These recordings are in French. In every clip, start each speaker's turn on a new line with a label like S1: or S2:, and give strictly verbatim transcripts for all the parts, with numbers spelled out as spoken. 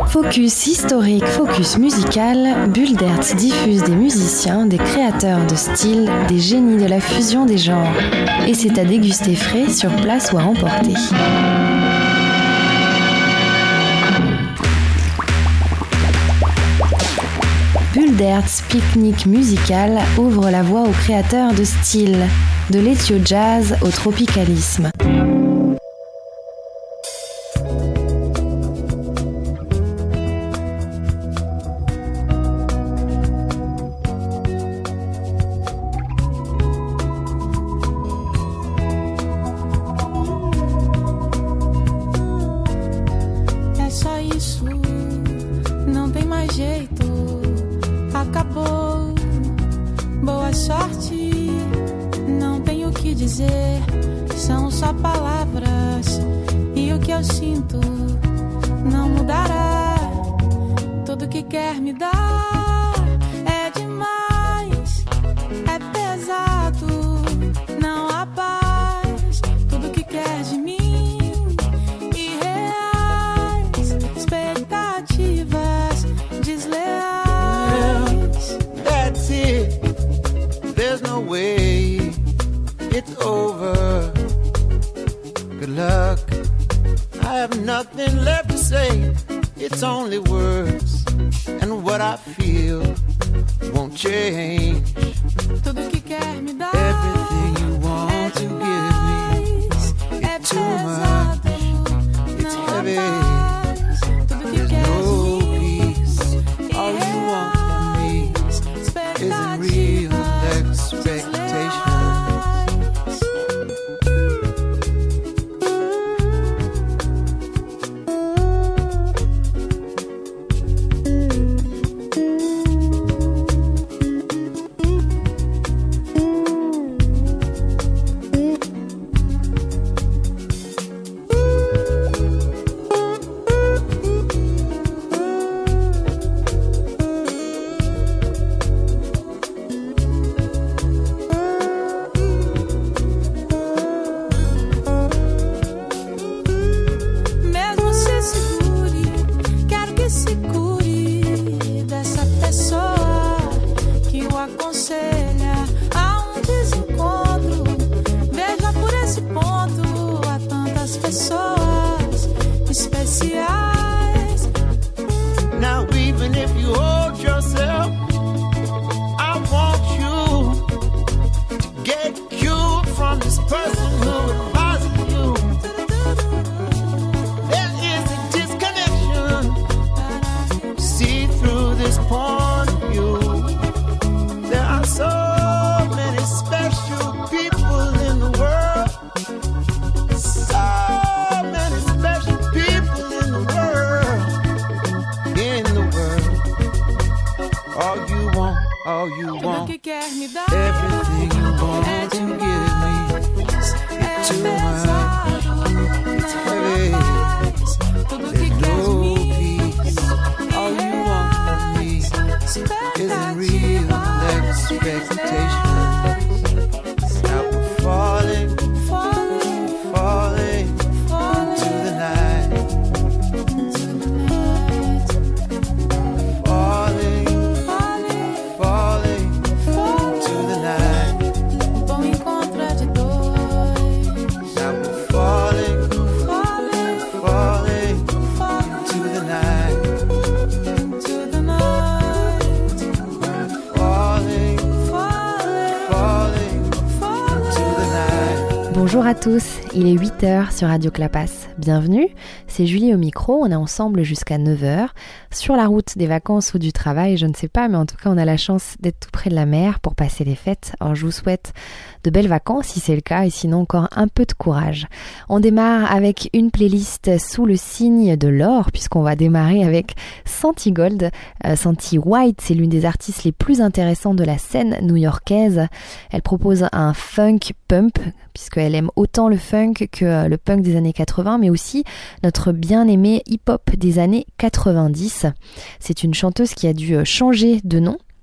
S1: Focus historique, focus musical, Bulle d'Hertz diffuse des musiciens, des créateurs de style, des génies de la fusion des genres. Et c'est à déguster frais, sur place ou à emporter. Bulle d'Hertz pique-nique musical ouvre la voie aux créateurs de style, de l'éthio-jazz au tropicalisme. Bonjour à tous, il est huit heures sur Radio Clapas. Bienvenue, c'est Julie au micro, on est ensemble jusqu'à neuf heures, sur la route des vacances ou du travail, je ne sais pas, mais en tout cas on a la chance d'être tout près de la mer pour passer les fêtes. Alors je vous souhaite de belles vacances si c'est le cas, et sinon encore un peu de courage. On démarre avec une playlist sous le signe de l'or, puisqu'on va démarrer avec Santi Gold. Euh, Santi White, c'est l'une des artistes les plus intéressantes de la scène new-yorkaise. Elle propose un funk pump, puisqu'elle aime autant le funk que le punk des années quatre-vingts, mais aussi notre bien-aimé hip-hop des années quatre-vingt-dix. C'est une chanteuse qui a dû changer de nom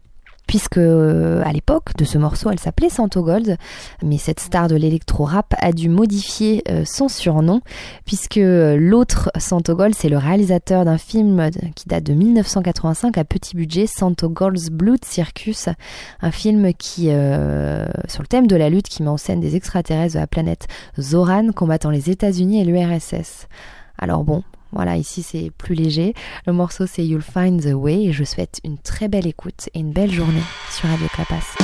S1: puisque à l'époque de ce morceau, elle s'appelait Santo Gold, mais cette star de l'électro-rap a dû modifier euh, son surnom, puisque l'autre Santo Gold, c'est le réalisateur d'un film qui date de dix-neuf cent quatre-vingt-cinq à petit budget, Santo Gold's Blood Circus, un film qui, euh, sur le thème de la lutte, qui met en scène des extraterrestres de la planète Zoran combattant les États-Unis et l'U R S S. Alors bon, voilà, ici c'est plus léger. Le morceau c'est You'll Find the Way et je souhaite une très belle écoute et une belle journée sur Radio Clapas.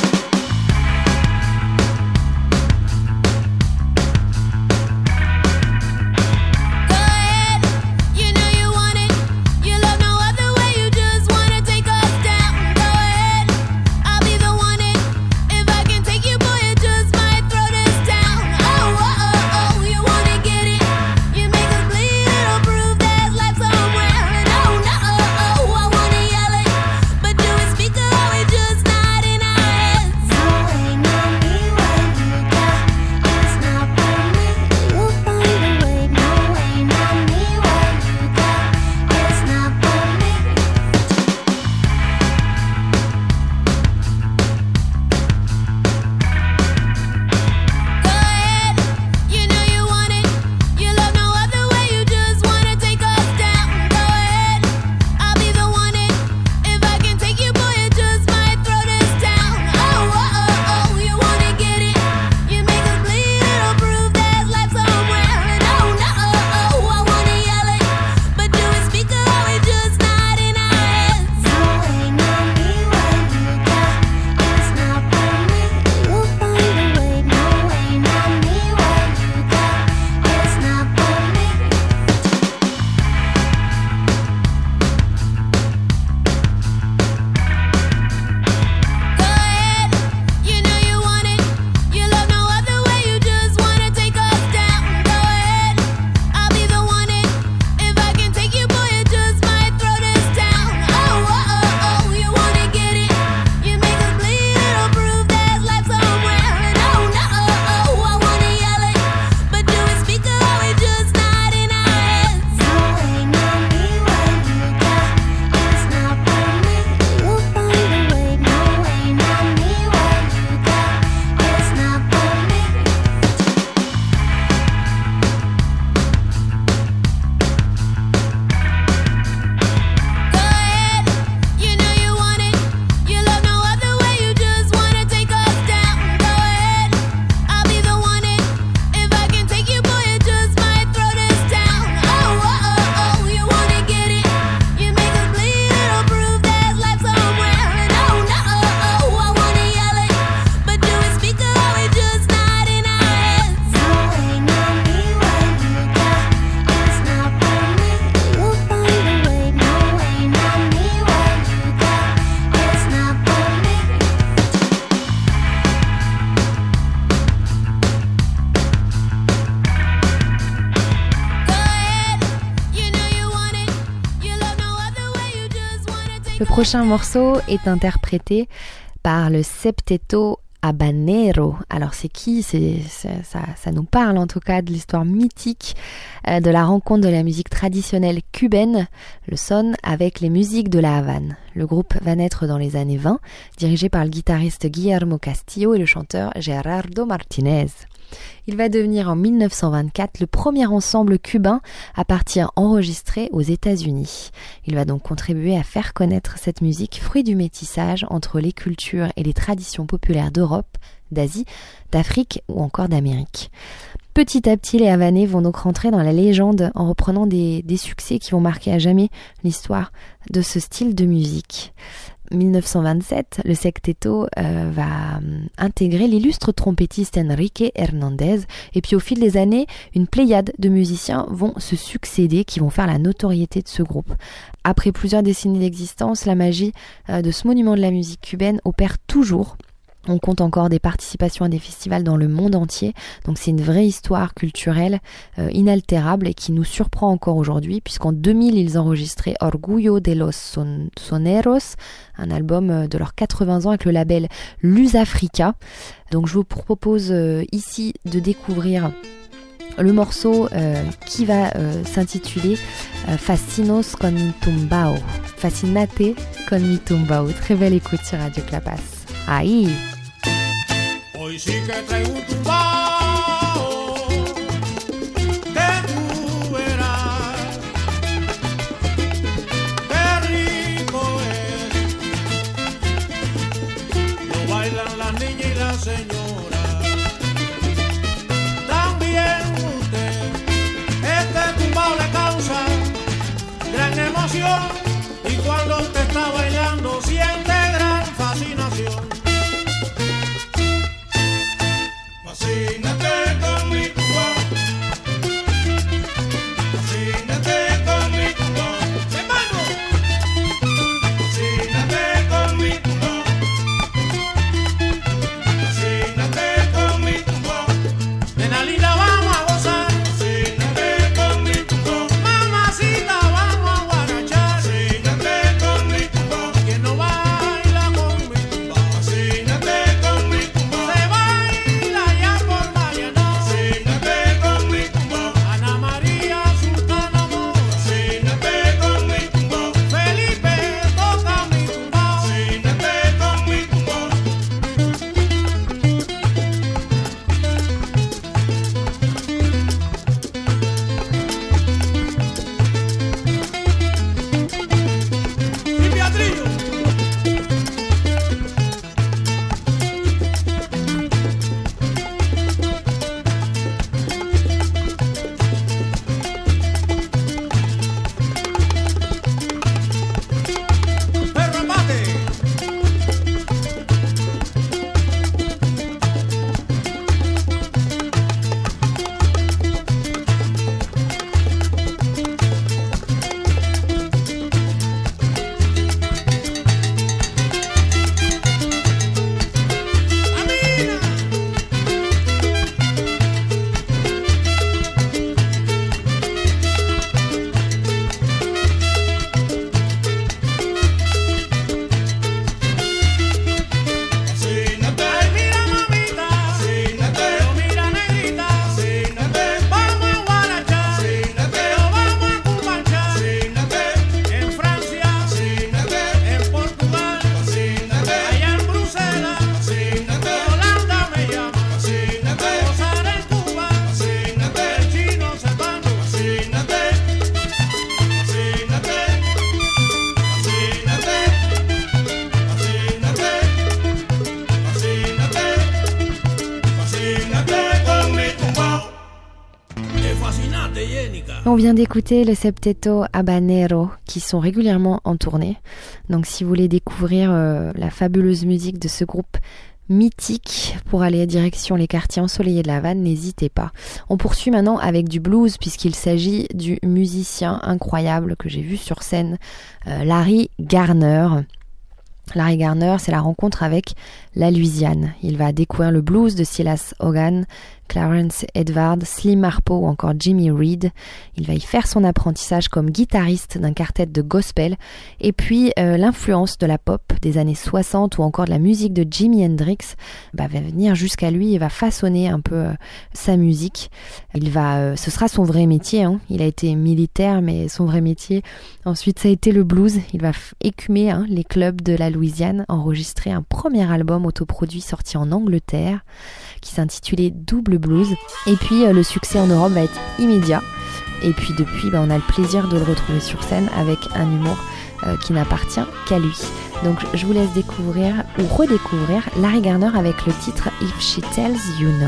S1: Le prochain morceau est interprété par le Septeto Habanero. Alors c'est qui c'est, c'est, ça, ça nous parle en tout cas de l'histoire mythique euh, de la rencontre de la musique traditionnelle cubaine, le son, avec les musiques de la Havane. Le groupe va naître dans les années vingt, dirigé par le guitariste Guillermo Castillo et le chanteur Gerardo Martinez. Il va devenir en dix-neuf cent vingt-quatre le premier ensemble cubain à partir enregistré aux États-Unis. Il va donc contribuer à faire connaître cette musique, fruit du métissage entre les cultures et les traditions populaires d'Europe, d'Asie, d'Afrique ou encore d'Amérique. Petit à petit, les Havanais vont donc rentrer dans la légende en reprenant des, des succès qui vont marquer à jamais l'histoire de ce style de musique. dix-neuf cent vingt-sept, le Septeto euh, va euh, intégrer l'illustre trompettiste Enrique Hernandez, et puis au fil des années, une pléiade de musiciens vont se succéder qui vont faire la notoriété de ce groupe. Après plusieurs décennies d'existence, la magie euh, de ce monument de la musique cubaine opère toujours. On compte encore des participations à des festivals dans le monde entier, donc c'est une vraie histoire culturelle euh, inaltérable et qui nous surprend encore aujourd'hui, puisqu'en deux mille, ils enregistraient Orgullo de los Son- Soneros, un album de leurs quatre-vingts ans avec le label Luz Africa. Donc je vous propose euh, ici de découvrir le morceau euh, qui va euh, s'intituler euh, Fascinos con mi tumbao. Fascinate con mi tumbao. Très belle écoute sur Radio Clapas. Ahí.
S2: Hoy sí que traigo un tumbao que tú verás qué rico es. Lo bailan las niñas y las señoras. También usted, este tumbao le causa gran emoción y cuando usted está bailando siente gran fascinación. Fascínate con mi tumbao, fascínate con mi tumbao, hermano. Fascínate con mi tumbao, fascínate con mi tumbao. Nena linda, vamos a gozar. Fascínate con mi tumbao, mamacita, vamos a guarachar. Fascínate con mi tumbao, quien no baila con mi tumbao. Fascínate con mi tumbao, se baila ya por Mariana. Fascínate con mi tumbao, Ana María Sultana Mora. Fascínate con mi tumbao, Felipe toca mi tumbao. Fascínate con mi tumbao. Y Beatrillo. Perro embate. Amina. Fascínate. Ay, mira mamita. Fascínate. Pero mira negrita. Fascínate. Vamos a guarachar. Fascínate. Pero vamos a cumanchar. Fascínate. En Francia. Fascínate. En Portugal. Fascínate. Allá en Bruselas. Fascínate. Holanda me llama. Fascínate. Gozar en Cuba. Fascínate. El chino Servando. Fascínate. Fascínate. Fascínate. Fascínate. Fascínate. Fascínate con mi tumbao. Es fascinante, Jenica.
S1: On vient d'écouter le Septeto Habanero qui sont régulièrement en tournée. Donc si vous voulez découvrir euh, la fabuleuse musique de ce groupe mythique pour aller direction les quartiers ensoleillés de La Havane, n'hésitez pas. On poursuit maintenant avec du blues puisqu'il s'agit du musicien incroyable que j'ai vu sur scène, euh, Larry Garner. Larry Garner, c'est la rencontre avec la Louisiane. Il va découvrir le blues de Silas Hogan, Clarence Edwards, Slim Harpo ou encore Jimmy Reed. Il va y faire son apprentissage comme guitariste d'un quartet de gospel et puis euh, l'influence de la pop des années soixante ou encore de la musique de Jimi Hendrix bah, va venir jusqu'à lui et va façonner un peu euh, sa musique. Il va, euh, ce sera son vrai métier, hein. Il a été militaire mais son vrai métier ensuite ça a été le blues. Il va f- écumer hein, les clubs de la Louisiane, enregistrer un premier album autoproduit sorti en Angleterre qui s'intitulait Double Blues. Et puis euh, le succès en Europe va être immédiat. Et puis depuis, bah, on a le plaisir de le retrouver sur scène avec un humour euh, qui n'appartient qu'à lui. Donc je vous laisse découvrir ou redécouvrir Larry Garner avec le titre If She Tells You No.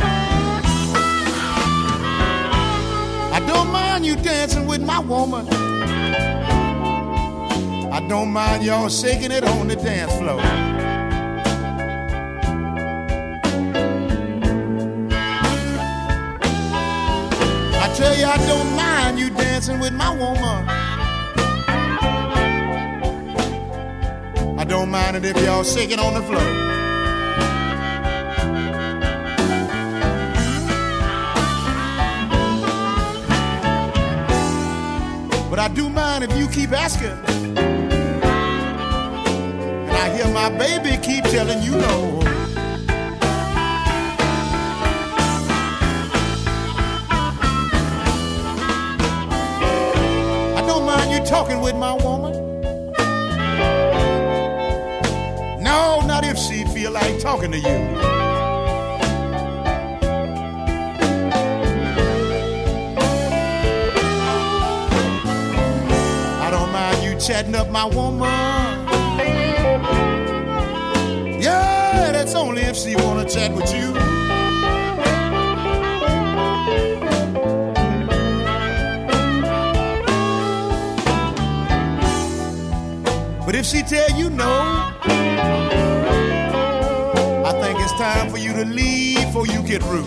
S2: I don't mind you dancing with my woman. I don't mind y'all shaking it on the dance floor. I tell you I don't mind you dancing with my woman. I don't mind it if y'all shaking on the floor. But I do mind if you keep asking. And I hear my baby keep telling you no. you talking with my woman? No, not if she feel like talking to you. I don't mind you chatting up my woman. Yeah, that's only if she wanna chat with you. But if she tell you no, I think it's time for you to leave before you get rude.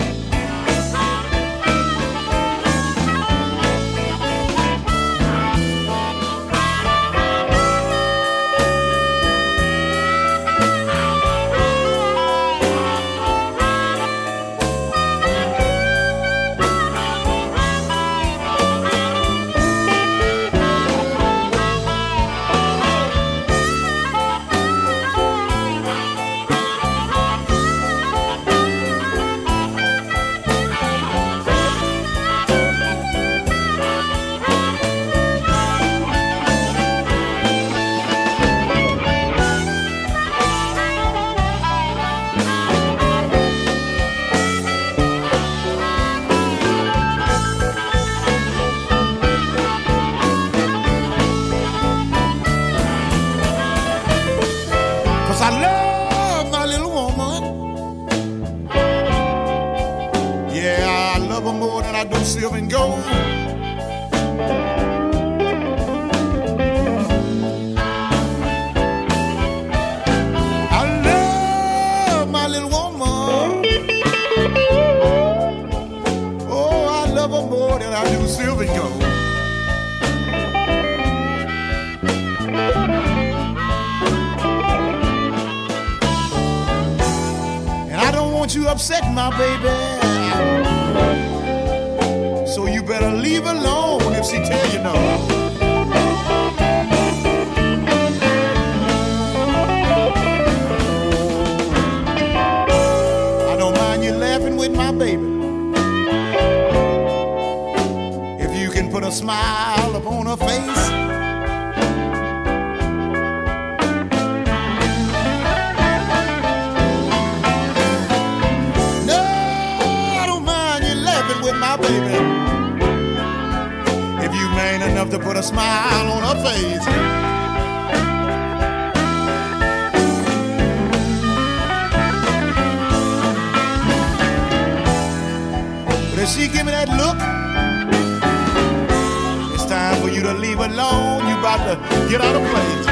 S2: Upsetting my baby, so you better leave alone if she tell you no. I don't mind you laughing with my baby if you can put a smile upon her face. Baby, if you man enough to put a smile on her face. But if she give me that look, it's time for you to leave alone. You about to get out of place.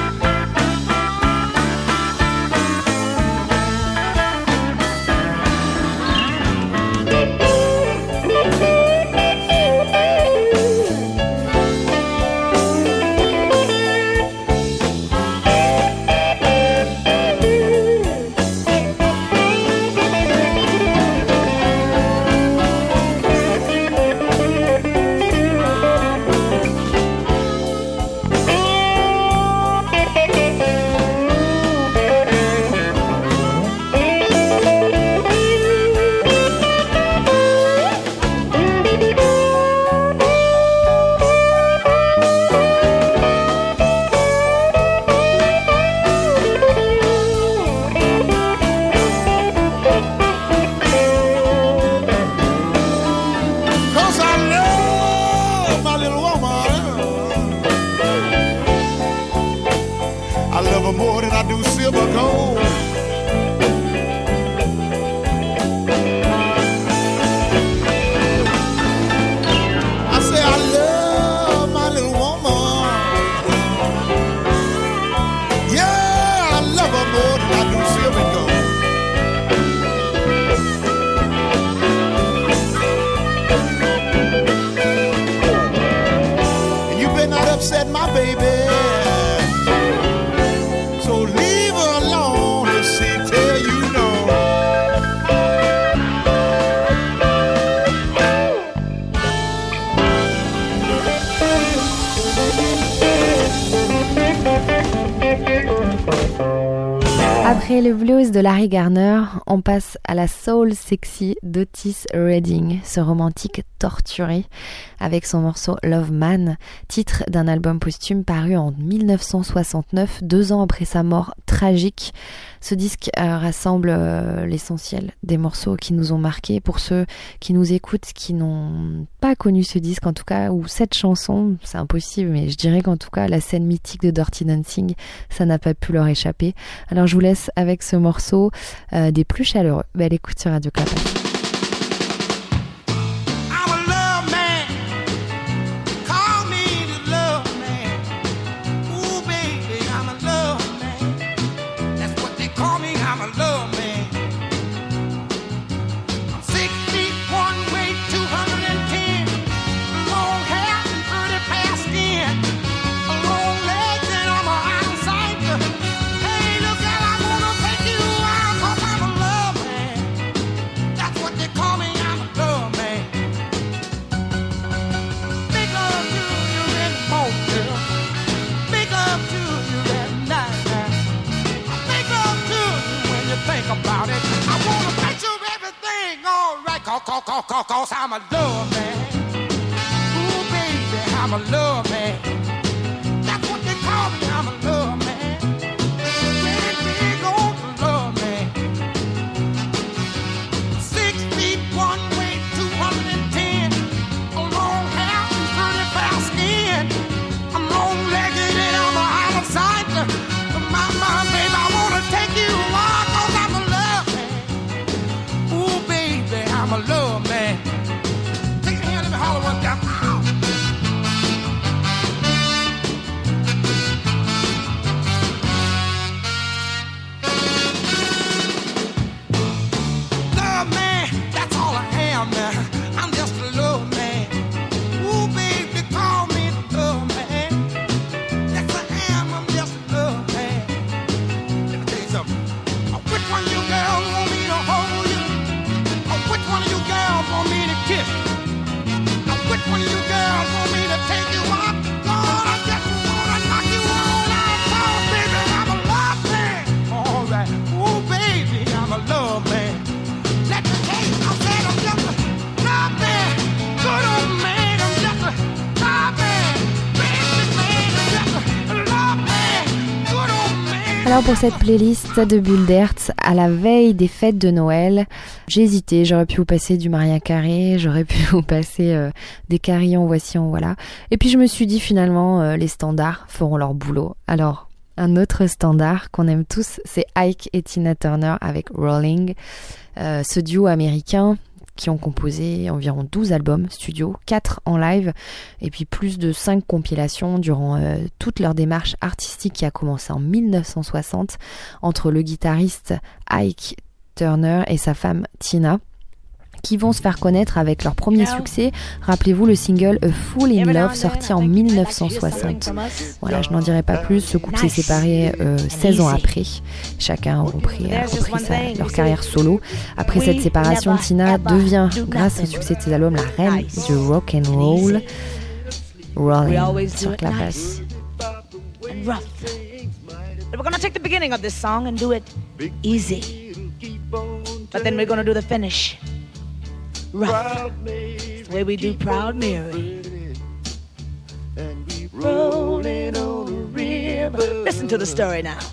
S2: Upset my baby, so leave her alone if she tell you no.
S1: Après le blues de Larry Garner, on passe à la soul sexy d'Otis Redding, ce romantique torturé avec son morceau Love Man, titre d'un album posthume paru en dix-neuf cent soixante-neuf, deux ans après sa mort tragique. Ce disque euh, rassemble euh, l'essentiel des morceaux qui nous ont marqués. Pour ceux qui nous écoutent, qui n'ont pas connu ce disque en tout cas, ou cette chanson, c'est impossible, mais je dirais qu'en tout cas la scène mythique de Dirty Dancing, ça n'a pas pu leur échapper. Alors je vous laisse avec ce morceau euh, des plus chaleureux. Belle écoute sur Radio Clapas.
S2: Cause, cause I'm a love man. Ooh, baby, I'm a love man. That's what they call me, I'm a love man. Big, big old love man. Six feet one way, two hundred ten. A long hair, pretty fair skin. I'm long-legged and I'm a out of sight. My, my, baby, I wanna take you on, cause I'm a love man. Ooh, baby, I'm a love man. Take your hand, let me holler one time. Love man, that's all I am now. I'm just a love man. Ooh, baby, call me the love man. Yes, I am, I'm just a love man. Let me tell you something. Which one of you girls want me to hold you? Which one of you girls want me to kiss? Now, which one of you girls want me to take you out? Lord, I just wanna knock you all out. Oh, baby, I'm a love man. All right. Oh, baby, I'm a love man. Let me tell you, I said I'm just a love man. Good old man, I'm just a love man. Baby man, I'm just a love man. Good old man.
S1: Alors pour cette playlist de Bulle d'Hertz, à la veille des fêtes de Noël, j'ai hésité, j'aurais pu vous passer du Maria Carré, j'aurais pu vous passer euh, des carillons, voici en voilà. Et puis je me suis dit finalement, euh, les standards feront leur boulot. Alors, un autre standard qu'on aime tous, c'est Ike et Tina Turner avec Rolling. Euh, ce duo américain qui ont composé environ douze albums studio, quatre en live, et puis plus de cinq compilations durant euh, toute leur démarche artistique qui a commencé en dix-neuf cent soixante entre le guitariste Ike Turner et sa femme Tina, qui vont se faire connaître avec leur premier succès. Rappelez-vous le single A Fool in Love sorti en dix-neuf cent soixante. Voilà, je n'en dirai pas plus. Ce couple s'est séparé euh, seize ans après. Chacun a repris, a repris sa, leur carrière solo. Après cette séparation, Tina devient, grâce au succès de ses albums, la reine du rock and roll. Rolling sur Clapas.
S3: We're gonna take the beginning of this song and do it easy, but then we're gonna do the finish rough, the way we do Proud Mary. Rolling on the river. Listen to the story now.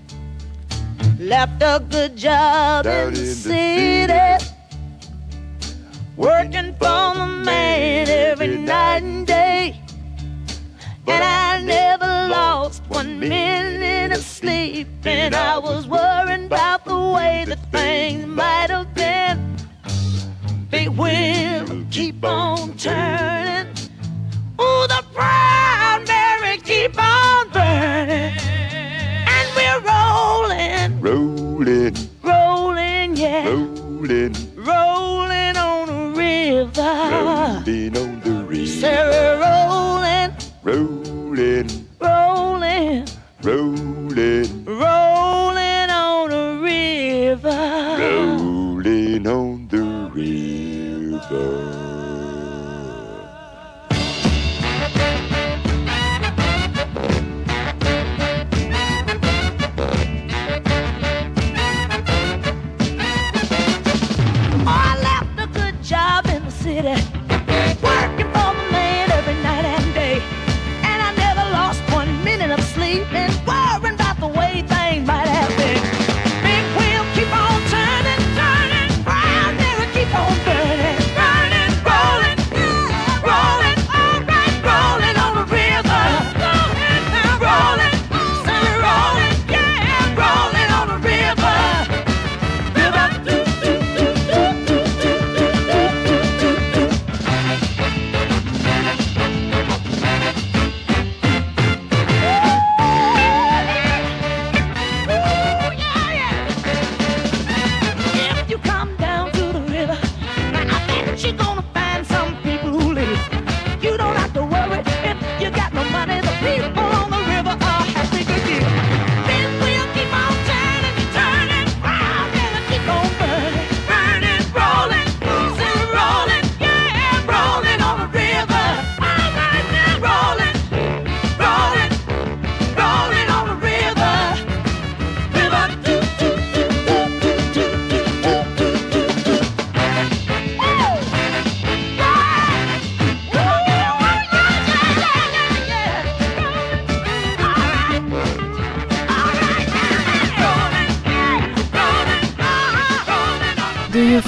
S3: Left a good job in the city, working for the man every night and day. And I never lost one minute of sleep, and I was worrying about the way that things might have been. Big wheel keep on turning. Ooh, the Proud Mary keep on burning. And we're rolling,
S4: Rolling,
S3: rolling, yeah,
S4: rolling,
S3: rolling on the river.
S4: rolling on the river.
S3: Say we're rolling,
S4: Rolling,
S3: rolling,
S4: rolling,
S3: rolling on the river.
S4: rolling on the river.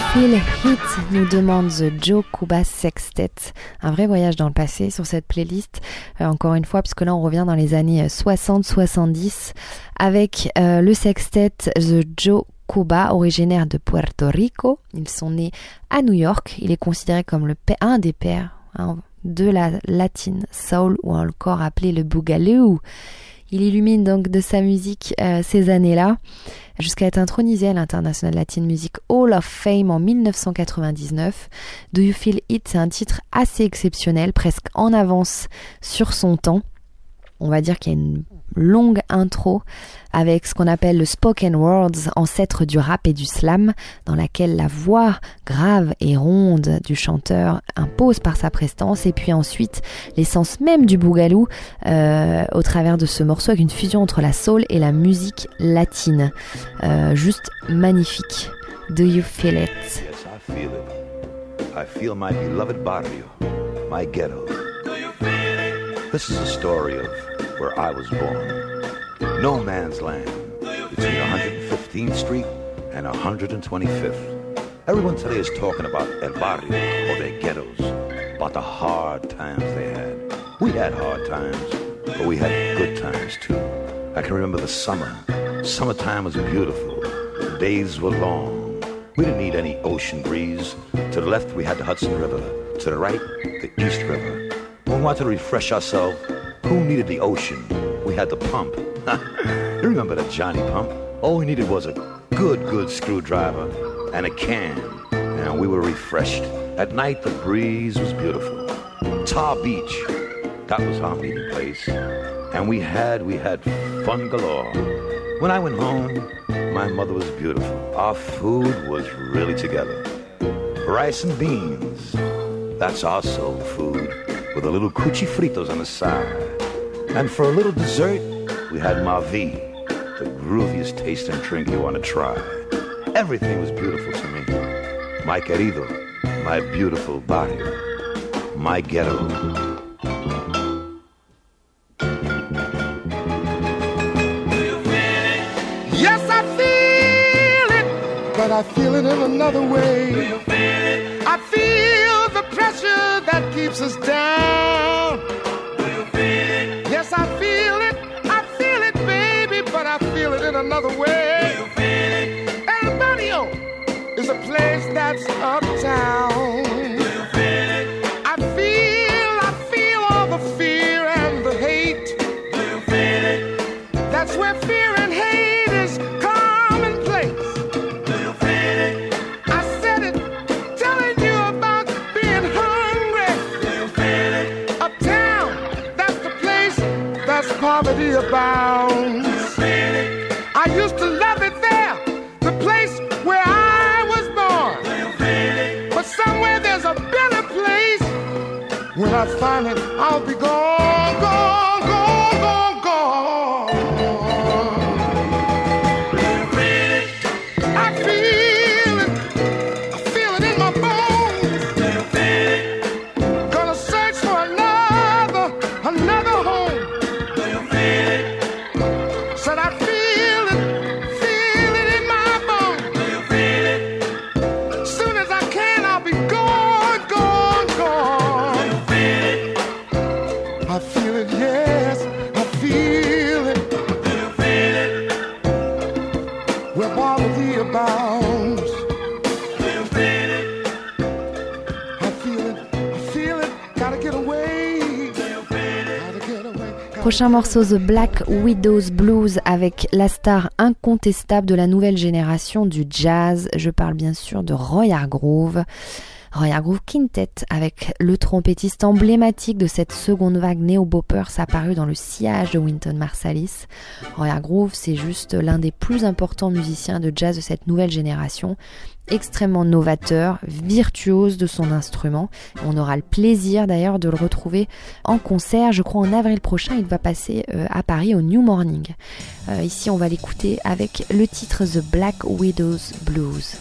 S1: Feel It nous demande The Joe Cuba Sextet. Un vrai voyage dans le passé sur cette playlist. Euh, encore une fois, puisque là on revient dans les années soixante soixante-dix avec euh, le sextet The Joe Cuba, originaire de Puerto Rico. Ils sont nés à New York. Il est considéré comme le père, un des pères hein, de la latine soul, ou encore appelé le boogaloo. Il illumine donc de sa musique euh, ces années-là, jusqu'à être intronisé à l'International Latin Music Hall of Fame en dix-neuf cent quatre-vingt-dix-neuf. Do You Feel It, c'est un titre assez exceptionnel, presque en avance sur son temps. On va dire qu'il y a une longue intro avec ce qu'on appelle le spoken words, ancêtre du rap et du slam, dans laquelle la voix grave et ronde du chanteur impose par sa prestance, et puis ensuite l'essence même du boogaloo euh, au travers de ce morceau, avec une fusion entre la soul et la musique latine. Euh, juste magnifique. Do you feel it?
S5: Yes, I feel it. I feel my beloved barrio, my ghetto.
S2: Do you feel it?
S5: This is a story of where I was born. No man's land between one hundred fifteenth Street and one hundred twenty-fifth. Everyone today is talking about El Barrio or their ghettos, about the hard times they had. We had hard times, but we had good times too. I can remember the summer. Summertime was beautiful. The days were long. We didn't need any ocean breeze. To the left, we had the Hudson River. To the right, the East River. When we wanted to refresh ourselves, who needed the ocean? We had the pump. You remember the Johnny pump? All we needed was a good, good screwdriver and a can, and we were refreshed. At night, the breeze was beautiful. Tar Beach, that was our meeting place. And we had, we had fun galore. When I went home, my mother was beautiful. Our food was really together. Rice and beans, that's our soul food, with a little cuchi fritos on the side. And for a little dessert, we had Mavi, the grooviest tasting drink you want to try. Everything was beautiful to me. My querido, my beautiful barrio, my ghetto.
S2: Yes, I feel it, but I feel it in another way. Do you feel it? I feel the pressure that keeps us down. Do you feel it? Yes, I feel it. I feel it, baby, but I feel it in another way. Do you feel it? El Barrio is a place that's uptown. Do you feel it? I feel, I feel all the fear and the hate. Do you feel it? That's where fear and hate is commonplace. Do you feel it? I said it, telling you about being hungry. Do you feel it? Uptown, that's the place that's poverty abounds. Do you feel it? I used to love it there, the place where I was born. Do you feel it? But somewhere there's a better place. When I find it, I'll be gone, gone, gone, gone, gone. I feel it, I feel it in my bones. Gonna search for another, another home. Said I feel it, feel it in my bones. Soon as I can, I'll be gone, gone, gone. I feel it, yes, I feel it. Where poverty abounds. I feel it, I feel it. Gotta get away. Gotta get away.
S1: Prochain morceau, The Black Widows Blues, avec la star incontestable de la nouvelle génération du jazz. Je parle bien sûr de Roy Hargrove. Roy Hargrove Quintet, avec le trompettiste emblématique de cette seconde vague néo-boppers apparu dans le sillage de Wynton Marsalis. Roy Hargrove, c'est juste l'un des plus importants musiciens de jazz de cette nouvelle génération, extrêmement novateur, virtuose de son instrument. On aura le plaisir d'ailleurs de le retrouver en concert, je crois en avril prochain. Il va passer euh, à Paris au New Morning. Euh, ici on va l'écouter avec le titre The Black Widows Blues.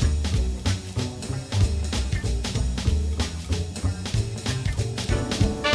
S2: Thank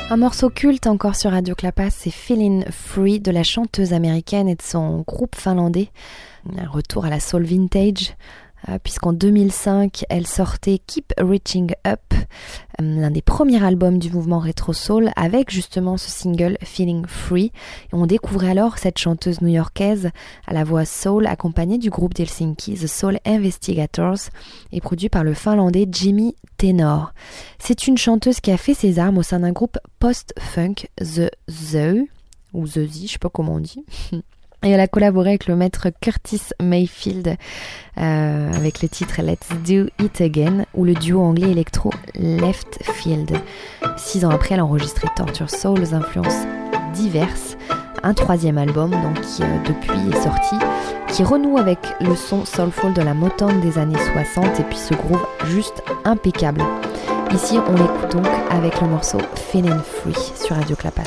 S1: Un morceau culte encore sur Radio Clapas, c'est Feelin' Free de la chanteuse américaine et de son groupe finlandais. Un retour à la soul vintage, euh, puisqu'en deux mille cinq, elle sortait Keep Reaching Up, euh, l'un des premiers albums du mouvement Retro Soul, avec justement ce single Feeling Free. Et on découvrait alors cette chanteuse new-yorkaise à la voix soul, accompagnée du groupe d'Helsinki The Soul Investigators, et produit par le finlandais Jimmy Tenor. C'est une chanteuse qui a fait ses armes au sein d'un groupe post-funk, The Zoo, ou The Z, je sais pas comment on dit. Et elle a collaboré avec le maître Curtis Mayfield euh, avec le titre Let's Do It Again, ou le duo anglais électro Left Field. Six ans après, elle a enregistré Torture Soul aux influences diverses, un troisième album donc qui euh, depuis est sorti, qui renoue avec le son soulful de la Motown des années soixante et puis ce groove juste impeccable. Ici, on l'écoute donc avec le morceau Feelin' Free sur Radio Clapas.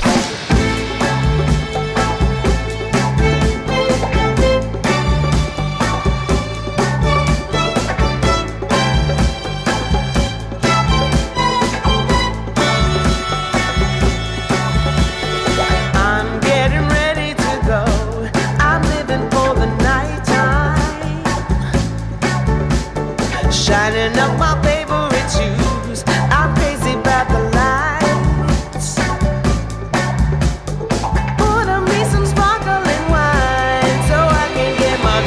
S6: Shining up my favorite shoes, I'm crazy about the lights. Order me some sparkling wine so I can get my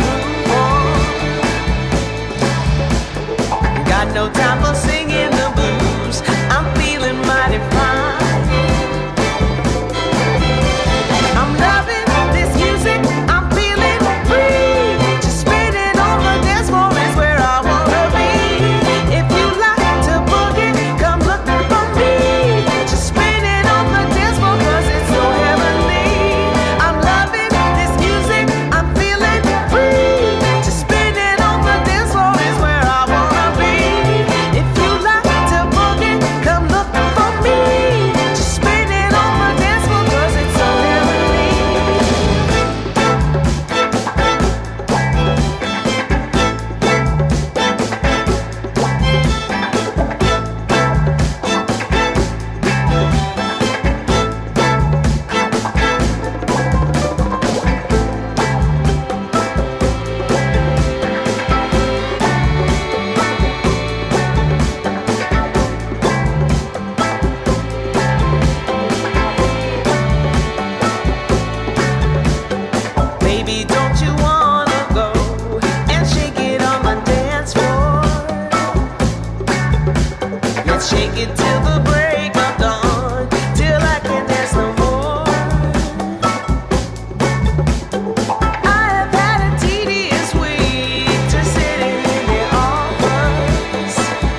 S6: groove on. Got no time for singing the blues, I'm feeling mighty fine. I'm loving this music, I'm feeling free. Just spinning on the dance floor is where I wanna be. If you like to boogie, come look for me. Just spinning on the dance floor 'cause it's so heavenly. I'm loving this music, I'm feeling free. Just spinning on the dance floor is where I wanna be. If you like to boogie, come look for me. Just spinning on the dance floor 'cause it's so heavenly. Baby, don't you wanna go and shake it on the dance floor? Let's shake it till the break of dawn, till I can dance no more. I have had a tedious week, just sitting in the office.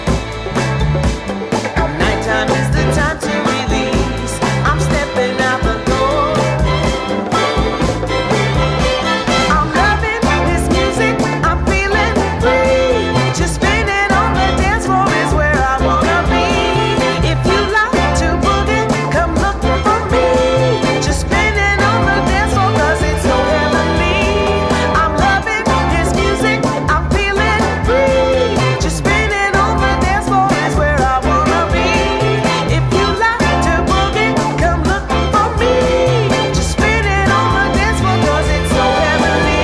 S6: Nighttime is the time to release, I'm stepping out the door. I'm loving this music, I'm feeling free. Just spinning on the dance floor is where I wanna be. If you like to boogie, come look for me. Just spinning on the dance floor 'cause it's so heavenly. I'm loving this music, I'm feeling free. Just spinning on the dance floor is where I wanna be. If you like to boogie, come look for me. Just spinning on the dance floor 'cause it's so heavenly.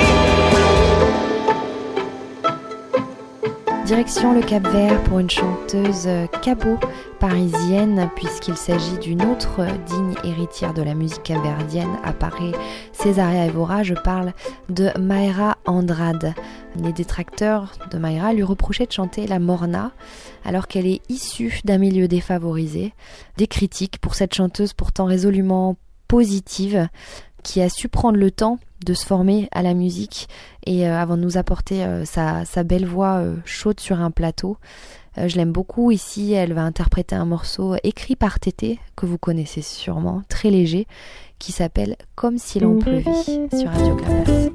S1: Direction le Cap-Vert pour une chanteuse cabo parisienne, puisqu'il s'agit d'une autre digne héritière de la musique capverdienne, apparaît Césaria Evora. Je parle de Mayra Andrade. Les détracteurs de Mayra lui reprochaient de chanter la morna alors qu'elle est issue d'un milieu défavorisé. Des critiques pour cette chanteuse pourtant résolument positive, qui a su prendre le temps de se former à la musique et euh, avant de nous apporter euh, sa, sa belle voix euh, chaude sur un plateau. Euh, je l'aime beaucoup. Ici, elle va interpréter un morceau écrit par Tété, que vous connaissez sûrement, très léger, qui s'appelle Comme si l'on pleuvait, sur Radio Clapas.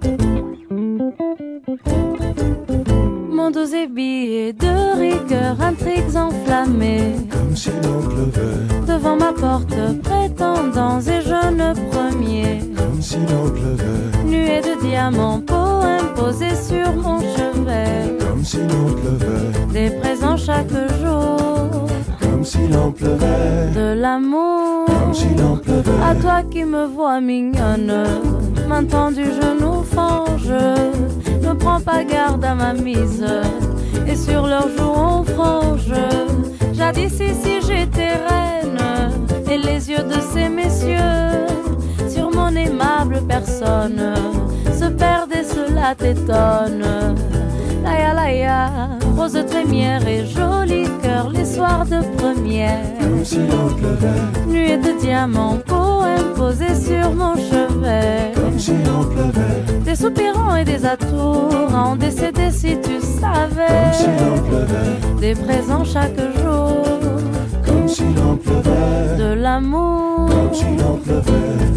S7: Mon dos est billet de rigueur, intrigues enflammées.
S8: Comme si l'on pleuvait,
S7: Devant ma porte, prétendants et jeunes premiers.
S8: comme si l'on pleuvait,
S7: Nuée de diamants, poèmes posés sur mon chevet.
S8: comme si l'on pleuvait,
S7: Des présents chaque jour,
S8: comme si l'on pleuvait,
S7: de l'amour.
S8: comme s'il en pleuvait.
S7: À toi qui me vois mignonne, maintenant du genou fange, ne prends pas garde à ma mise, et sur leurs joues on frange. Jadis ici j'étais reine, et les yeux de ces messieurs sur mon aimable personne se perdent et cela t'étonne. Laïa laïa, rose trémière et joli cœur, les soirs de première,
S8: Comme s'il en pleuvait.
S7: nuée de diamants, poème posé sur mon chevet.
S8: Comme s'il en pleuvait.
S7: Des soupirants et des atours à en décéder si tu
S8: Comme
S7: savais.
S8: s'il en pleuvait.
S7: Des présents chaque jour,
S8: Comme s'il en pleuvait.
S7: de l'amour.
S8: Comme s'il en pleuvait.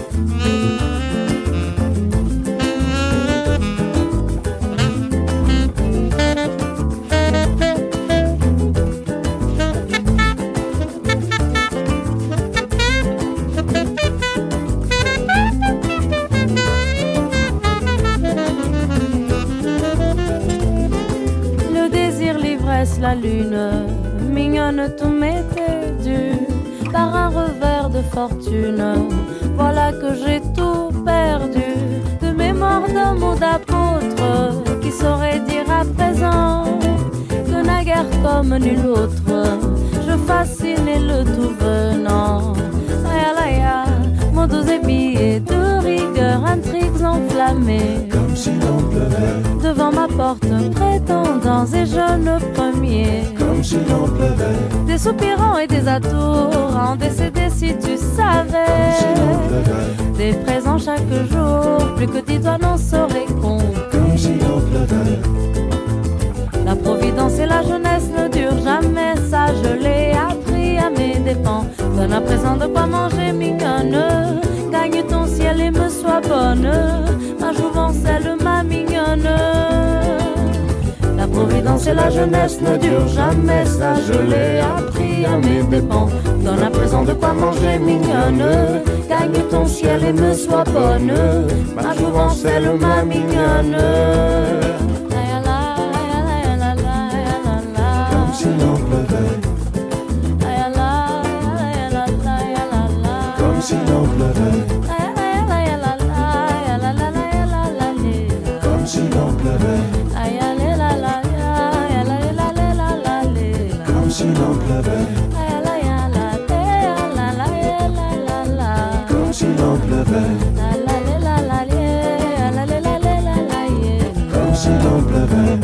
S7: Le désir, l'ivresse, la lune, mignonne tout m'était dû par un revers de fortune. Voilà que j'ai tout perdu, de mémoire d'homme ou d'apôtre, qui saurait dire à présent que naguère comme nul autre, je fascinais le tout venant. Laïa laïa, mon doux billet de rigueur, intrigues enflammées.
S8: Comme s'il en pleuvait.
S7: Devant ma porte, prétendants et jeunes premiers.
S8: Comme s'il en pleuvait.
S7: Des soupirants et des atours à en décéder si tu
S8: Comme s'il
S7: savais.
S8: en pleuvait.
S7: Des présents chaque jour, plus que dix doigts n'en sauraient compte.
S8: Comme s'il en pleuvait.
S7: La providence et la jeunesse ne durent jamais, ça je l'ai appris à mes dépens. Donne à présent de quoi manger mignonne, gagne ton ciel et me sois bonne, ma jouvencelle, ma mignonne. La providence et la jeunesse ne durent jamais, ça je l'ai appris à mes dépens. Donne à présent de quoi manger mignonne, gagne ton ciel et me sois bonne, ma jouvencelle, ma mignonne.
S8: Comme s'il en pleuvait. Comme s'il en pleuvait. Comme s'il en pleuvait. Comme s'il en pleuvait. Comme s'il en pleuvait. Comme s'il en pleuvait.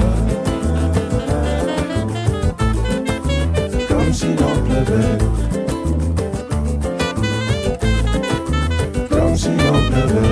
S8: Comme s'il en pleuvait. Comme s'il en pleuvait.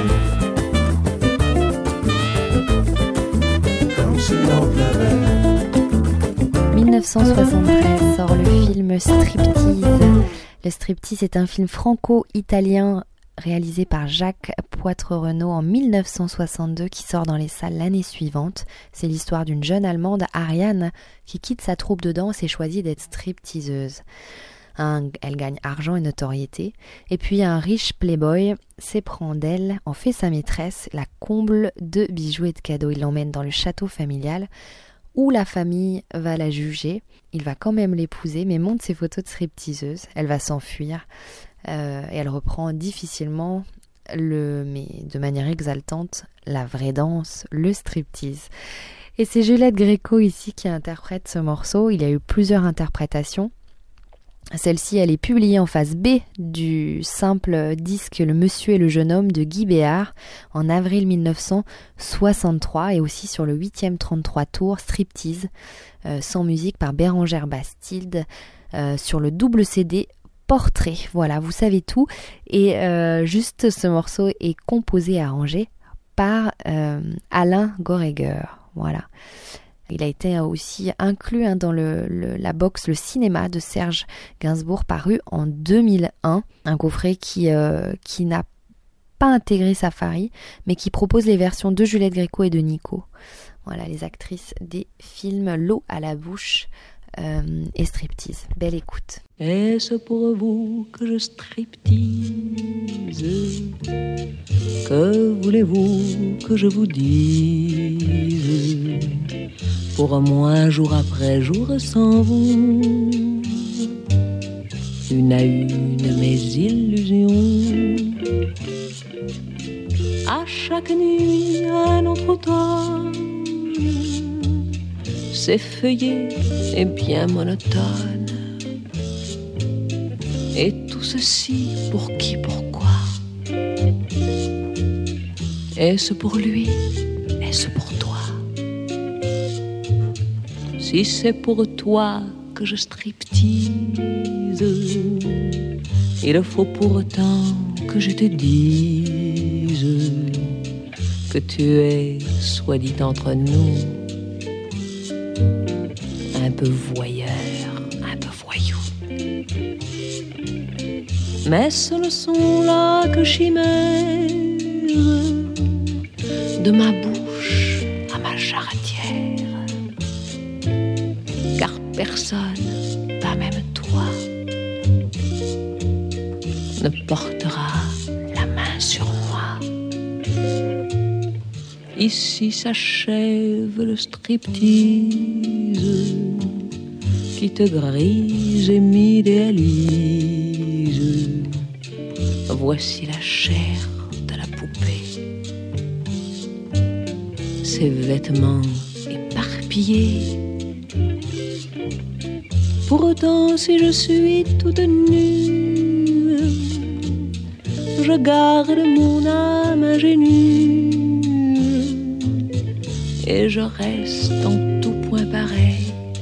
S8: Comme s'il en pleuvait.
S1: dix-neuf cent soixante-treize sort le film Striptease. Le Striptease est un film franco-italien réalisé par Jacques Poitrerenaud en mille neuf cent soixante-deux qui sort dans les salles l'année suivante. C'est l'histoire d'une jeune Allemande, Ariane, qui quitte sa troupe de danse et choisit d'être stripteaseuse. Un, elle gagne argent et notoriété. Et puis un riche playboy s'éprend d'elle, en fait sa maîtresse, la comble de bijoux et de cadeaux. Il l'emmène dans le château familial où la famille va la juger. Il va quand même l'épouser, mais montre ses photos de stripteaseuse. Elle va s'enfuir euh, et elle reprend difficilement, le, mais de manière exaltante, la vraie danse, le striptease. Et c'est Juliette Gréco ici qui interprète ce morceau. Il y a eu plusieurs interprétations. Celle-ci, elle est publiée en face B du simple disque Le Monsieur et le Jeune Homme de Guy Béard en avril mille neuf cent soixante-trois et aussi sur le huitième trente-trois tours Striptease euh, sans musique par Bérangère Bastide euh, sur le double C D Portrait. Voilà, vous savez tout. Et euh, juste ce morceau est composé et arrangé par euh, Alain Goreger. Voilà. Il a été aussi inclus hein, dans le, le, la box Le Cinéma de Serge Gainsbourg, paru en deux mille un. Un coffret qui, euh, qui n'a pas intégré Safari, mais qui propose les versions de Juliette Gréco et de Nico. Voilà, les actrices des films L'eau à la bouche euh, et Striptease. Belle écoute.
S9: Est-ce pour vous que je striptease? Que voulez-vous que je vous dise? Pour moi, jour après jour sans vous, une à une mes illusions. À chaque nuit, un autre automne s'effeuillé et bien monotone. Et tout ceci pour qui, pourquoi? Est-ce pour lui? Est-ce pour toi? Si c'est pour toi que je striptease, il faut pourtant que je te dise que tu es, soit dit entre nous, un peu voyeur, un peu voyou. Mais ce ne sont là que chimères de ma bouche à ma jarretière, car personne, pas même toi, ne portera la main sur moi. Ici s'achève le striptease qui te grise et m'idéalise. Voici la chair de la poupée, ses vêtements éparpillés. Pourtant, si je suis toute nue, je garde mon âme ingénue et je reste en tout point pareil.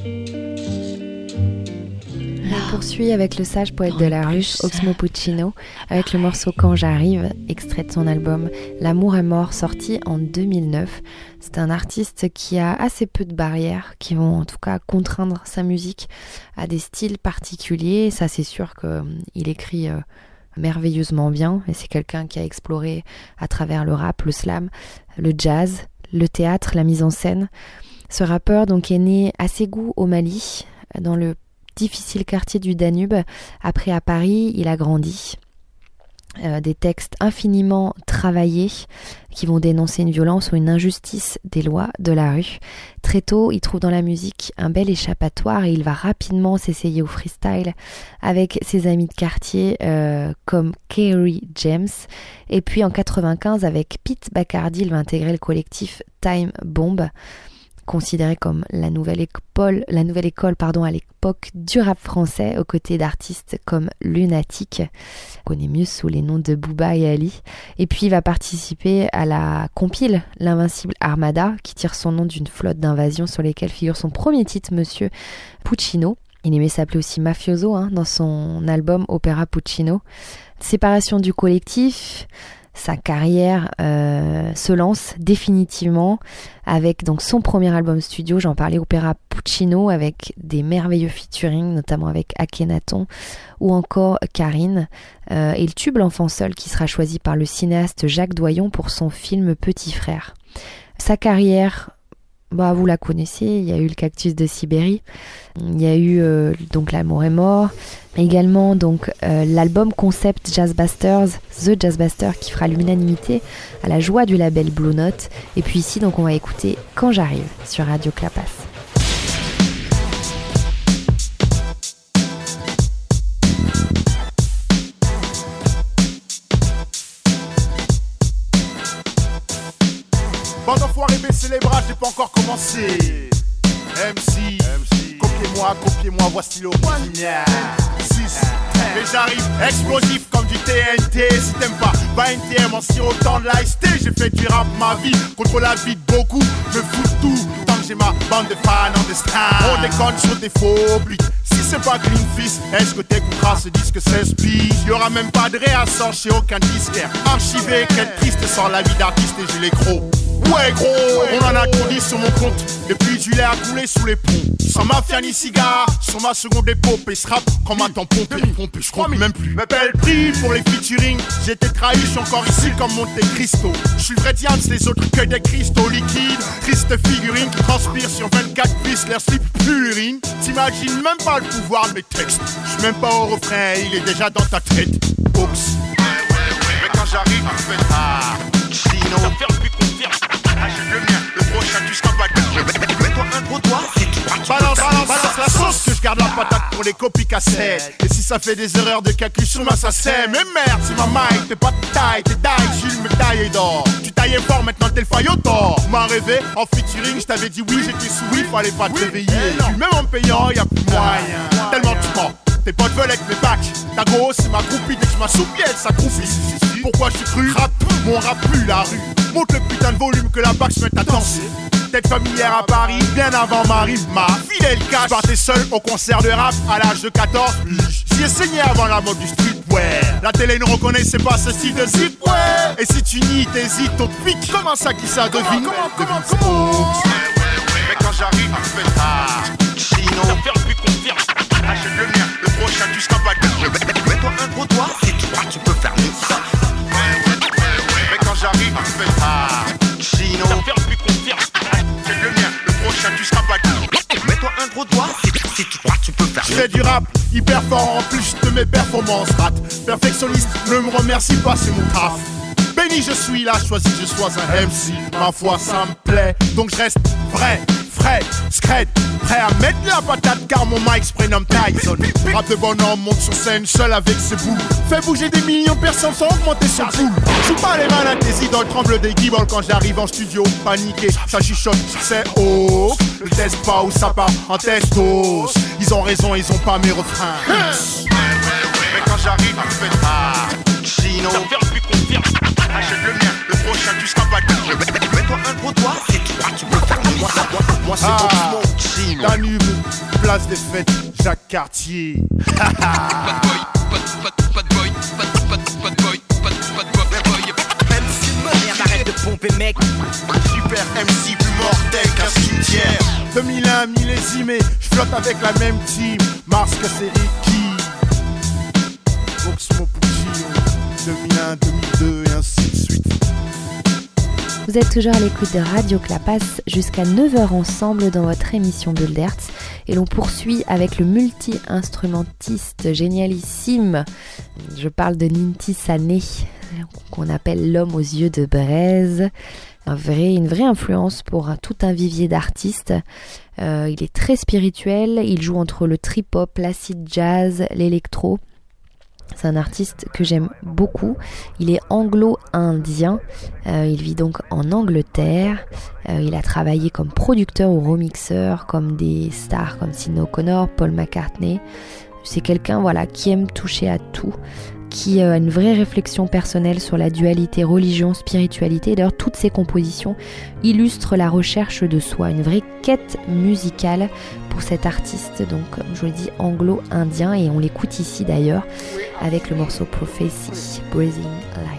S1: On poursuit avec le sage poète de la ruche, Oxmo Puccino, avec le morceau Quand j'arrive, extrait de son album L'amour est mort, sorti en deux mille neuf. C'est un artiste qui a assez peu de barrières, qui vont en tout cas contraindre sa musique à des styles particuliers. Ça, c'est sûr qu'il écrit euh, merveilleusement bien, et c'est quelqu'un qui a exploré à travers le rap, le slam, le jazz, le théâtre, la mise en scène. Ce rappeur donc est né à Ségou au Mali, dans le difficile quartier du Danube. Après, à Paris, il a grandi. Euh, des textes infiniment travaillés qui vont dénoncer une violence ou une injustice des lois de la rue. Très tôt, il trouve dans la musique un bel échappatoire et il va rapidement s'essayer au freestyle avec ses amis de quartier euh, comme Kerry James. Et puis en quatre-vingt-quinze, avec Pete Bacardi, il va intégrer le collectif Time Bomb, considéré comme la nouvelle école, la nouvelle école pardon, à l'époque du rap français, aux côtés d'artistes comme Lunatic, on connaît mieux sous les noms de Booba et Ali. Et puis il va participer à la compile L'Invincible Armada, qui tire son nom d'une flotte d'invasion sur lesquelles figure son premier titre, Monsieur Puccino. Il aimait s'appeler aussi Mafioso hein, dans son album Opéra Puccino. Séparation du collectif, sa carrière euh, se lance définitivement avec donc son premier album studio, j'en parlais, Opéra Puccino, avec des merveilleux featuring, notamment avec Akhenaton ou encore Karine, euh, et le tube L'Enfant Seul qui sera choisi par le cinéaste Jacques Doyon pour son film Petit Frère. Sa carrière, bah, vous la connaissez, il y a eu le Cactus de Sibérie, il y a eu euh, donc L'amour est mort, également donc euh, l'album concept Jazzbusters, The Jazzbusters, qui fera l'unanimité à la joie du label Blue Note. Et puis ici donc on va écouter Quand j'arrive sur Radio Clapas.
S10: Bande d'enfoirés, baissez les bras, j'ai pas encore commencé. M C, copiez-moi, copiez-moi, voici l'original. six, mais j'arrive explosif comme du T N T. Si t'aimes pas, va N T M en sirotant de l'I C T. J'ai fait du rap ma vie, contre la vie de beaucoup. Je fous tout, tant que j'ai ma bande de fans en destin. On déconne sur des faux buts. Si c'est pas Clean Fist, est-ce que t'écouteras ce disque seize piges? Y'aura même pas de réassort chez aucun disquaire. Archivé, quel triste sort la vie d'artiste et j'ai les crocs. Ouais gros, on en a trop dit sur mon compte. Depuis du lait à couler sous les ponts. Sans mafia ni cigare, sur ma seconde épopée. Ce rap comme un temps pompé, pompé, je crois même plus. Mais belle prix pour les featuring. J'ai été trahi, je suis encore ici comme Monte Cristo. Je suis vrai Diams, les autres que des cristaux liquides. Triste figurine qui transpire sur vingt-quatre pistes, l'air slip plus l'urine. T'imagines même pas le pouvoir de mes textes. Je suis même pas au refrain, il est déjà dans ta tête. Oups. Mais quand j'arrive, tu fais ah, Chino. Faire plus confiance. Ah, j'ai le mien, le prochain, tu seras pas. Mets-toi un gros doigt, c'est tout. Balance, balance, balance la sauce que je garde la patate pour les copies cassettes. Et si ça fait des erreurs de calcul sur ma sacème, mais merde, c'est ma mic, t'es pas de taille, t'es die, Jules me taille d'or. Tu taillais fort, maintenant t'es le faillot d'or. M'as rêvé en featuring, je t'avais dit oui, j'étais sous oui, fallait pas te réveiller. Puis même en payant, y'a plus moyen. Tellement tu mens. Tes potes veulent avec mes bacs. Ta go, c'est ma groupie. Dès que je m'assoupis, elle s'accroupit. Pourquoi je suis cru? Rap, mon rap pue la rue. Monte le putain de volume que la bac se mette à danser. Tête familière à Paris, bien avant Marie. Ma fidèle cache. Partais seul au concert de rap à l'âge de quatorze. J'y ai saigné avant la mode du streetwear. La télé ne reconnaissait pas ce style de zip. Ouais. Et si tu nies, t'hésites, on te pique. Comment ça qui ça devine? Comment, comment, comment, comment? Mais quand j'arrive, je fais tard. Sinon, faire plus confiance. Achète le mien, le prochain tu seras pas gagnant. Mets-toi un gros doigt, si tu crois tu peux faire mieux que ça. Mais quand j'arrive, je fais tard. Sinon, faire plus confiance. Achète le mien, le prochain tu seras pas gagnant. Mets-toi un gros doigt, si, si tu crois tu peux faire mieux. Je fais du rap, hyper fort en plus de mes performances rat. Perfectionniste, ne me remercie pas, c'est mon taf. Béni je suis là, choisi je sois un M C. Ma foi ça me plaît, donc je reste vrai, frais, scred. Prêt à mettre la patate car mon mic se prénomme Tyson. Rap de bonhomme monte sur scène seul avec ses boules. Fait bouger des millions de personnes sans augmenter son pool. Joue pas les mains à tes idoles, tremble des guibolles quand j'arrive en studio. Paniqué, ça chuchote, c'est oh. Le test pas où ça part en testos. Ils ont raison, ils ont pas mes refrains. Mais quand j'arrive, je fais tard. Sinon, faire plus confiance. Achète le mien, le prochain tu seras pas gagnant. Mets-toi un gros doigt, si tu crois tu peux faire mieux. Moi, moi c'est ah, mon Chino. Danube, place des fêtes, Jacques Cartier. Bad boy, bad boy, bad boy, bad boy. M C merde, arrête de pomper mec. Super M C plus mortel qu'un cimetière. deux mille un millésimé, je flotte avec la même team. Mars que c'est Ricky. Oxmo Puccino. deux mille un, deux mille deux et ainsi de suite.
S1: Vous êtes toujours à l'écoute de Radio Clapas jusqu'à neuf heures ensemble dans votre émission Bulle d'Hertz et l'on poursuit avec le multi-instrumentiste génialissime. Je parle de Ninti Sané, qu'on appelle l'homme aux yeux de braise. Un vrai, une vraie influence pour un, tout un vivier d'artistes. Euh, il est très spirituel, il joue entre le trip-hop, l'acid jazz, l'électro. C'est un artiste que j'aime beaucoup. Il est anglo-indien. Euh, il vit donc en Angleterre. Euh, il a travaillé comme producteur ou remixeur, comme des stars comme Sinéad O'Connor, Paul McCartney. C'est quelqu'un voilà, qui aime toucher à tout, qui a une vraie réflexion personnelle sur la dualité religion-spiritualité. D'ailleurs, toutes ses compositions illustrent la recherche de soi, une vraie quête musicale pour cet artiste, donc comme je le dis, anglo-indien, et on l'écoute ici d'ailleurs avec le morceau Prophecy, Breathing Light.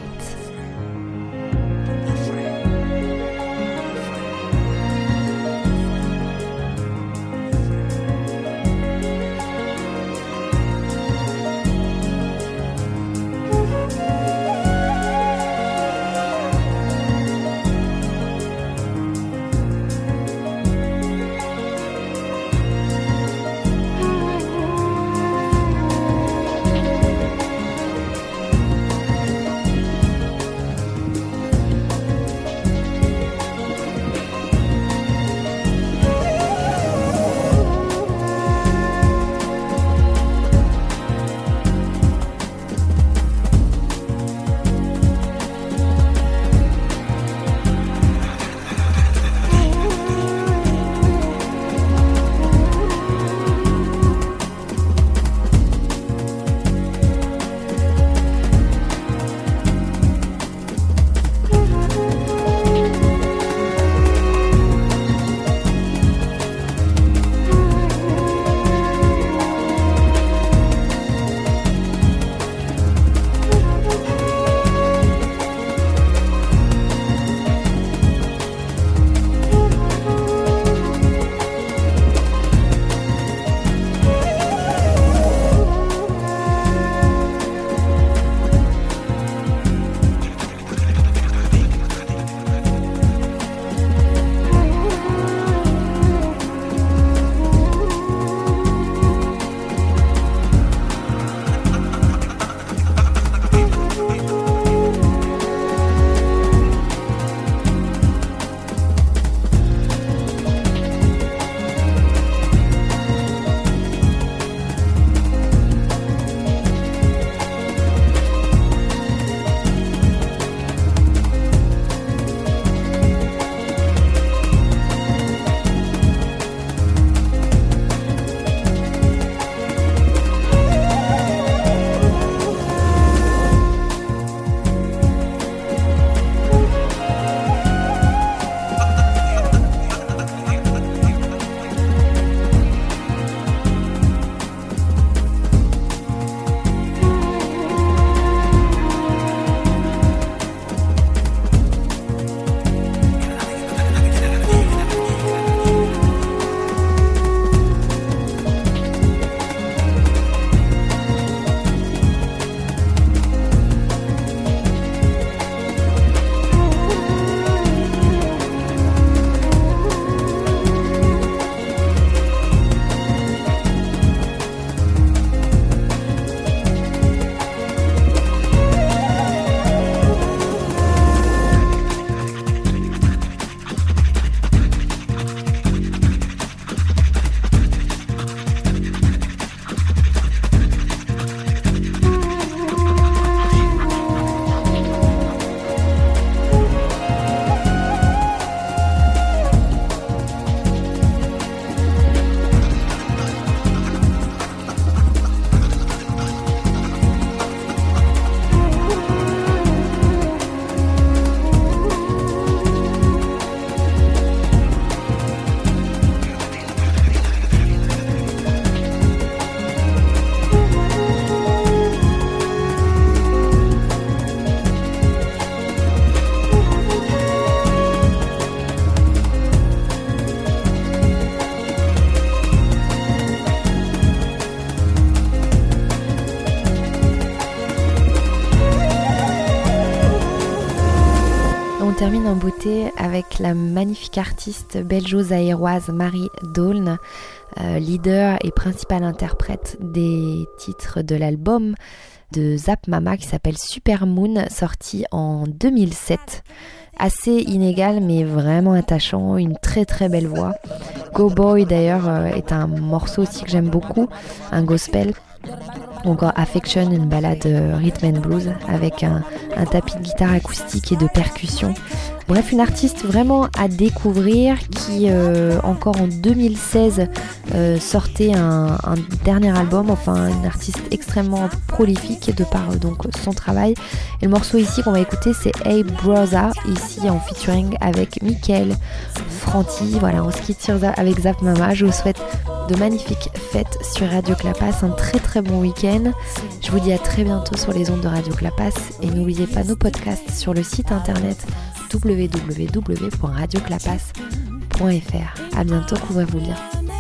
S1: termine en beauté avec la magnifique artiste belgeo-zaïroise Marie Daulne, euh, leader et principale interprète des titres de l'album de Zap Mama qui s'appelle Super Moon, sorti en deux mille sept. Assez inégal mais vraiment attachant, une très très belle voix. Go Boy d'ailleurs euh, est un morceau aussi que j'aime beaucoup, un gospel. Ou encore Affection, une balade euh, rhythm and blues avec un, un tapis de guitare acoustique et de percussion. Bref, une artiste vraiment à découvrir qui euh, encore en deux mille seize euh, sortait un, un dernier album, enfin une artiste extrêmement prolifique de par euh, donc son travail. Et le morceau ici qu'on va écouter c'est Hey Brother, ici en featuring avec Mickaël Franti. Voilà, on se quitte sur, avec Zap Mama. Je vous souhaite de magnifiques fêtes sur Radio Clapas, un très très bon week-end. Je vous dis à très bientôt sur les ondes de Radio Clapas et n'oubliez pas nos podcasts sur le site internet w w w point radio clapas point f r. À bientôt, couvrez-vous bien.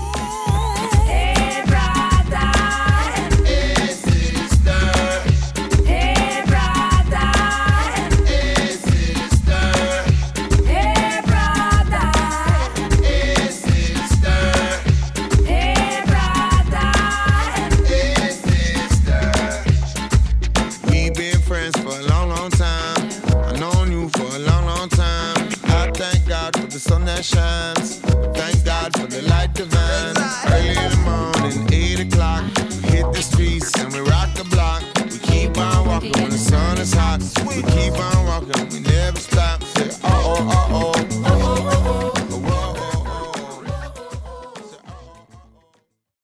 S11: Shines. Thank God for the light divine. Early in the morning, eight o'clock, we hit the streets and we rock the block. We keep on walking when the sun is hot. We keep